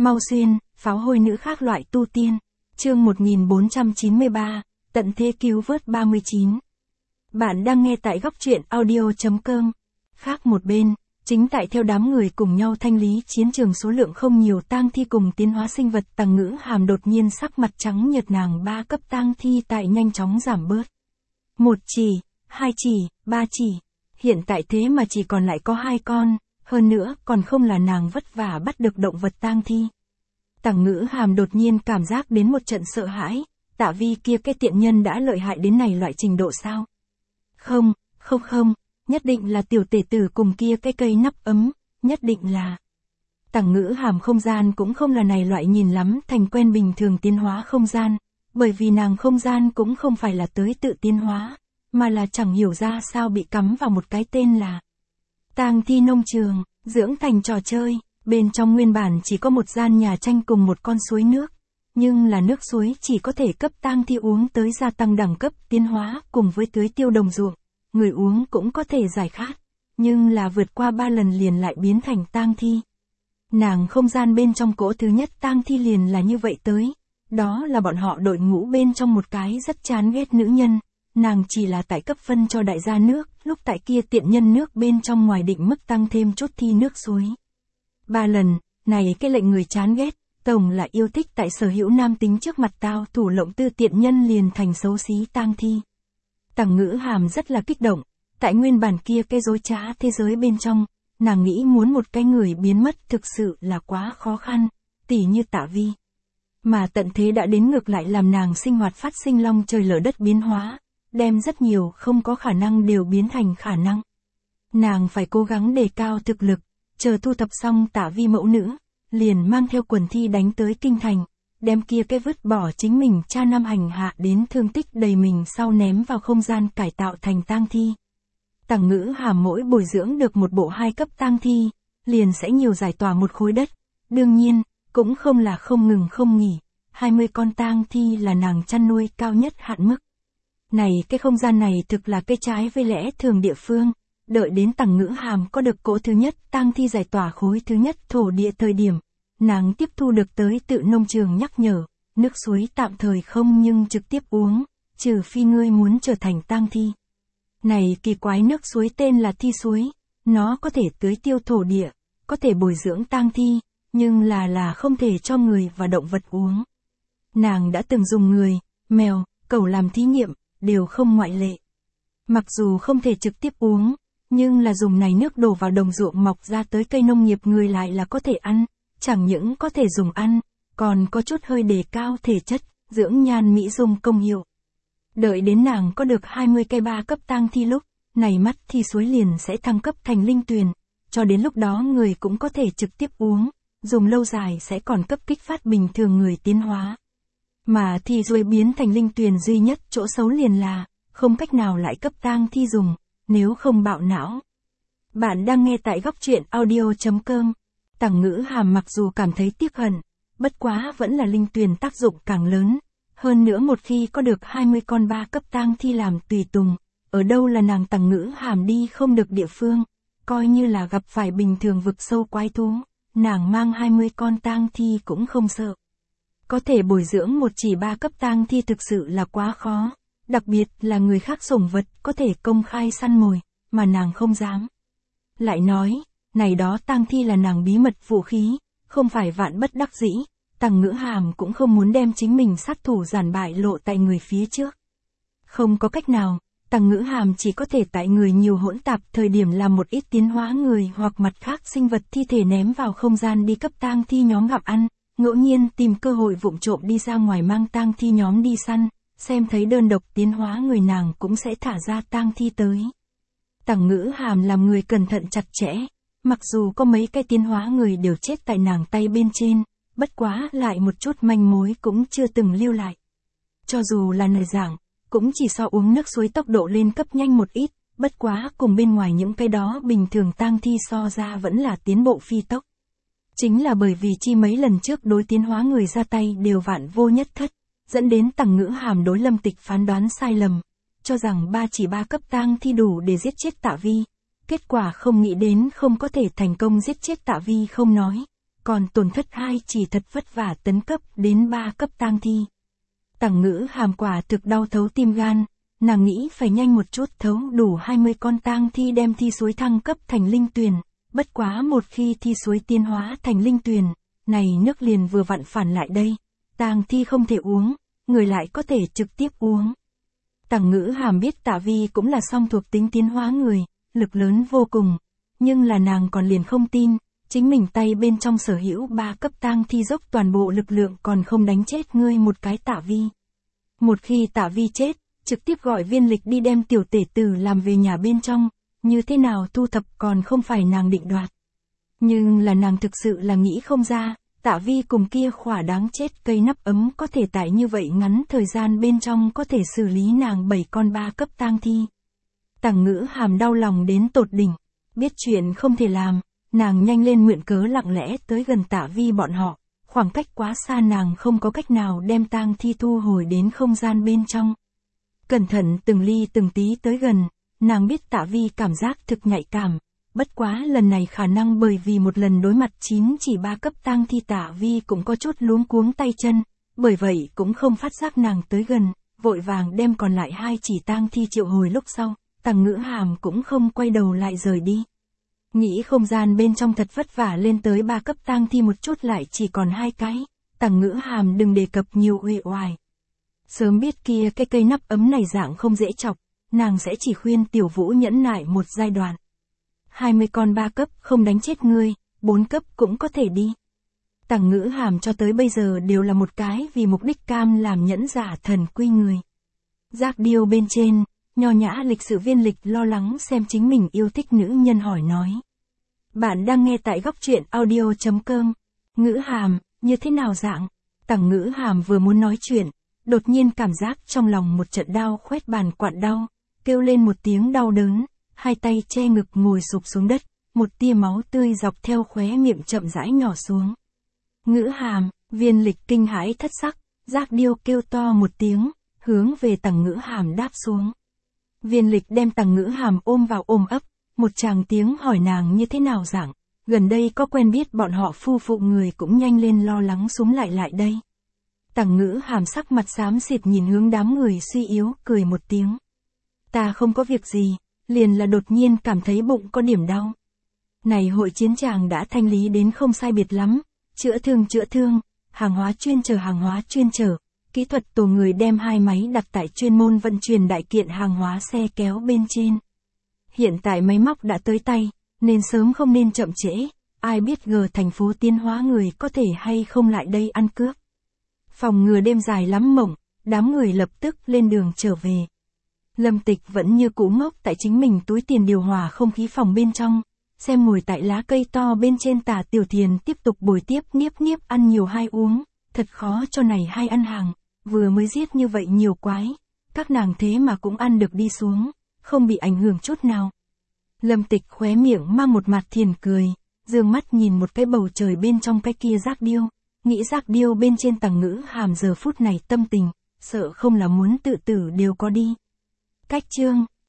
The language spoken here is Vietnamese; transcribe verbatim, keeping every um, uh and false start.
Mau Xuyên, pháo hôi nữ khác loại tu tiên. Chương một nghìn bốn trăm chín mươi ba, tận thế cứu vớt ba mươi chín. Bạn đang nghe tại góc truyện audio.com. Khác một bên, chính tại theo đám người cùng nhau thanh lý chiến trường số lượng không nhiều tang thi cùng tiến hóa sinh vật, Tằng Ngữ Hàm đột nhiên sắc mặt trắng nhợt, nàng ba cấp tang thi tại nhanh chóng giảm bớt. Một chỉ, hai chỉ, ba chỉ. Hiện tại thế mà chỉ còn lại có hai con, hơn nữa còn không là nàng vất vả bắt được động vật tang thi. Tằng Ngữ Hàm đột nhiên cảm giác đến một trận sợ hãi, Tạ Vi kia cái tiện nhân đã lợi hại đến này loại trình độ sao? Không, không không, nhất định là tiểu tể tử cùng kia cái cây nắp ấm, nhất định là. Tằng Ngữ Hàm không gian cũng không là này loại nhìn lắm thành quen bình thường tiến hóa không gian, bởi vì nàng không gian cũng không phải là tới tự tiến hóa, mà là chẳng hiểu ra sao bị cắm vào một cái tên là tang thi nông trường, dưỡng thành trò chơi. Bên trong nguyên bản chỉ có một gian nhà tranh cùng một con suối nước, nhưng là nước suối chỉ có thể cấp tang thi uống tới gia tăng đẳng cấp tiến hóa cùng với tưới tiêu đồng ruộng, người uống cũng có thể giải khát, nhưng là vượt qua ba lần liền lại biến thành tang thi. Nàng không gian bên trong cỗ thứ nhất tang thi liền là như vậy tới, đó là bọn họ đội ngũ bên trong một cái rất chán ghét nữ nhân, nàng chỉ là tại cấp phân cho đại gia nước, lúc tại kia tiện nhân nước bên trong ngoài định mức tăng thêm chút thi nước suối. Ba lần, này cái lệnh người chán ghét, tổng là yêu thích tại sở hữu nam tính trước mặt tao thủ lộng tư tiện nhân liền thành xấu xí tang thi. Tằng Ngữ Hàm rất là kích động, tại nguyên bản kia cái dối trá thế giới bên trong, nàng nghĩ muốn một cái người biến mất thực sự là quá khó khăn, tỉ như Tạ Vi. Mà tận thế đã đến ngược lại làm nàng sinh hoạt phát sinh long trời lở đất biến hóa, đem rất nhiều không có khả năng đều biến thành khả năng. Nàng phải cố gắng đề cao thực lực. Chờ thu thập xong Tạ Vi mẫu nữ, liền mang theo quần thi đánh tới kinh thành, đem kia cái vứt bỏ chính mình cha năm hành hạ đến thương tích đầy mình sau ném vào không gian cải tạo thành tang thi. Tằng Ngữ Hàm mỗi bồi dưỡng được một bộ hai cấp tang thi, liền sẽ nhiều giải tỏa một khối đất, đương nhiên, cũng không là không ngừng không nghỉ, hai mươi con tang thi là nàng chăn nuôi cao nhất hạn mức. Này cái không gian này thực là cái trái với lẽ thường địa phương. Đợi đến Tằng Ngữ Hàm có được cỗ thứ nhất tang thi giải tỏa khối thứ nhất thổ địa thời điểm, nàng tiếp thu được tới tự nông trường nhắc nhở, nước suối tạm thời không nhưng trực tiếp uống, trừ phi ngươi muốn trở thành tang thi. Này kỳ quái nước suối tên là thi suối, nó có thể tưới tiêu thổ địa, có thể bồi dưỡng tang thi, nhưng là là không thể cho người và động vật uống. Nàng đã từng dùng người, mèo, cẩu làm thí nghiệm, đều không ngoại lệ. Mặc dù không thể trực tiếp uống, nhưng là dùng này nước đổ vào đồng ruộng mọc ra tới cây nông nghiệp người lại là có thể ăn, chẳng những có thể dùng ăn, còn có chút hơi đề cao thể chất, dưỡng nhan mỹ dung công hiệu. Đợi đến nàng có được hai mươi cây ba cấp tang thi lúc, này mắt thi suối liền sẽ thăng cấp thành linh tuyền, cho đến lúc đó người cũng có thể trực tiếp uống, dùng lâu dài sẽ còn cấp kích phát bình thường người tiến hóa. Mà thi suối biến thành linh tuyền duy nhất chỗ xấu liền là, không cách nào lại cấp tang thi dùng. Nếu không bạo não. Bạn đang nghe tại góc truyện audio.com. Tằng Ngữ Hàm mặc dù cảm thấy tiếc hận, bất quá vẫn là linh tuyền tác dụng càng lớn. Hơn nữa một khi có được hai mươi con ba cấp tang thi làm tùy tùng, ở đâu là nàng Tằng Ngữ Hàm đi không được địa phương, coi như là gặp phải bình thường vực sâu quái thú, nàng mang hai mươi con tang thi cũng không sợ. Có thể bồi dưỡng một chỉ ba cấp tang thi thực sự là quá khó. Đặc biệt là người khác sủng vật có thể công khai săn mồi, mà nàng không dám. Lại nói, này đó tang thi là nàng bí mật vũ khí, không phải vạn bất đắc dĩ, Tằng Ngữ Hàm cũng không muốn đem chính mình sát thủ giản bại lộ tại người phía trước. Không có cách nào, Tằng Ngữ Hàm chỉ có thể tại người nhiều hỗn tạp thời điểm làm một ít tiến hóa người hoặc mặt khác sinh vật thi thể ném vào không gian đi cấp tang thi nhóm gặm ăn, ngẫu nhiên tìm cơ hội vụng trộm đi ra ngoài mang tang thi nhóm đi săn. Xem thấy đơn độc tiến hóa người nàng cũng sẽ thả ra tang thi tới. Tằng Ngữ Hàm làm người cẩn thận chặt chẽ, mặc dù có mấy cái tiến hóa người đều chết tại nàng tay bên trên, bất quá lại một chút manh mối cũng chưa từng lưu lại. Cho dù là lời giảng, cũng chỉ so uống nước suối tốc độ lên cấp nhanh một ít, bất quá cùng bên ngoài những cái đó bình thường tang thi so ra vẫn là tiến bộ phi tốc. Chính là bởi vì chi mấy lần trước đối tiến hóa người ra tay đều vạn vô nhất thất. Dẫn đến Tằng Ngữ Hàm đối Lâm Tịch phán đoán sai lầm, cho rằng ba chỉ ba cấp tang thi đủ để giết chết Tạ Vi. Kết quả không nghĩ đến không có thể thành công giết chết Tạ Vi không nói, còn tổn thất hai chỉ thật vất vả tấn cấp đến ba cấp tang thi. Tằng Ngữ Hàm quả thực đau thấu tim gan, nàng nghĩ phải nhanh một chút thấu đủ hai mươi con tang thi đem thi suối thăng cấp thành linh tuyền, bất quá một khi thi suối tiến hóa thành linh tuyền, này nước liền vừa vặn phản lại đây, tang thi không thể uống, người lại có thể trực tiếp uống. Tằng Ngữ Hàm biết Tạ Vi cũng là song thuộc tính tiến hóa người, lực lớn vô cùng, nhưng là nàng còn liền không tin, chính mình tay bên trong sở hữu ba cấp tang thi dốc toàn bộ lực lượng còn không đánh chết ngươi một cái Tạ Vi. Một khi Tạ Vi chết, trực tiếp gọi Viên Lịch đi đem tiểu tể tử làm về nhà bên trong, như thế nào thu thập còn không phải nàng định đoạt. Nhưng là nàng thực sự là nghĩ không ra, Tạ Vi cùng kia khỏa đáng chết cây nắp ấm có thể tại như vậy ngắn thời gian bên trong có thể xử lý nàng bảy con ba cấp tang thi. Tằng Ngữ Hàm đau lòng đến tột đỉnh, biết chuyện không thể làm, nàng nhanh lên nguyện cớ lặng lẽ tới gần Tạ Vi bọn họ, khoảng cách quá xa nàng không có cách nào đem tang thi thu hồi đến không gian bên trong. Cẩn thận từng ly từng tí tới gần, nàng biết Tạ Vi cảm giác thực nhạy cảm, bất quá lần này khả năng bởi vì một lần đối mặt chín chỉ ba cấp tang thi Tạ Vi cũng có chút luống cuống tay chân, bởi vậy cũng không phát giác nàng tới gần, vội vàng đem còn lại hai chỉ tang thi triệu hồi lúc sau, Tằng Ngữ Hàm cũng không quay đầu lại rời đi. Nghĩ không gian bên trong thật vất vả lên tới ba cấp tang thi một chút lại chỉ còn hai cái, Tằng Ngữ Hàm đừng đề cập nhiều uể oải. Sớm biết kia cái cây nắp ấm này dạng không dễ chọc, nàng sẽ chỉ khuyên Tiểu Vũ nhẫn nại một giai đoạn. hai mươi con ba cấp không đánh chết ngươi, bốn cấp cũng có thể đi. Tằng Ngữ Hàm cho tới bây giờ đều là một cái vì mục đích cam làm nhẫn giả thần quy người. Giác điêu bên trên, nho nhã lịch sự Viên Lịch lo lắng xem chính mình yêu thích nữ nhân hỏi nói. Bạn đang nghe tại góc truyện audio chấm com. Ngữ Hàm, như thế nào dạng? Tằng Ngữ Hàm vừa muốn nói chuyện, đột nhiên cảm giác trong lòng một trận đau khoét bàn quặn đau, kêu lên một tiếng đau đớn, hai tay che ngực ngồi sụp xuống đất, một tia máu tươi dọc theo khóe miệng chậm rãi nhỏ xuống. Ngữ Hàm, Viên Lịch kinh hãi thất sắc, Giác điêu kêu to một tiếng, hướng về Tằng Ngữ Hàm đáp xuống. Viên Lịch đem Tằng Ngữ Hàm ôm vào ôm ấp, một tràng tiếng hỏi nàng như thế nào dạng, gần đây có quen biết bọn họ phu phụ người cũng nhanh lên lo lắng súng lại lại đây. Tằng Ngữ Hàm sắc mặt xám xịt nhìn hướng đám người suy yếu, cười một tiếng. Ta không có việc gì, liền là đột nhiên cảm thấy bụng có điểm đau. Này hội chiến tràng đã thanh lý đến không sai biệt lắm, chữa thương chữa thương, hàng hóa chuyên chở hàng hóa chuyên chở, kỹ thuật tổ người đem hai máy đặt tại chuyên môn vận chuyển đại kiện hàng hóa xe kéo bên trên. Hiện tại máy móc đã tới tay, nên sớm không nên chậm trễ, ai biết ngờ thành phố tiến hóa người có thể hay không lại đây ăn cướp. Phòng ngừa đêm dài lắm mộng, đám người lập tức lên đường trở về. Lâm Tịch vẫn như cũ ngốc tại chính mình túi tiền điều hòa không khí phòng bên trong, xem ngồi tại lá cây to bên trên Tả Tiểu Thiền tiếp tục bồi tiếp niếp niếp ăn nhiều hai uống, thật khó cho này hai ăn hàng, vừa mới giết như vậy nhiều quái, các nàng thế mà cũng ăn được đi xuống, không bị ảnh hưởng chút nào. Lâm Tịch khóe miệng mang một mặt thiền cười, dương mắt nhìn một cái bầu trời bên trong cái kia Giác điêu, nghĩ Giác điêu bên trên Tằng Ngữ Hàm giờ phút này tâm tình, sợ không là muốn tự tử đều có đi. Cách chương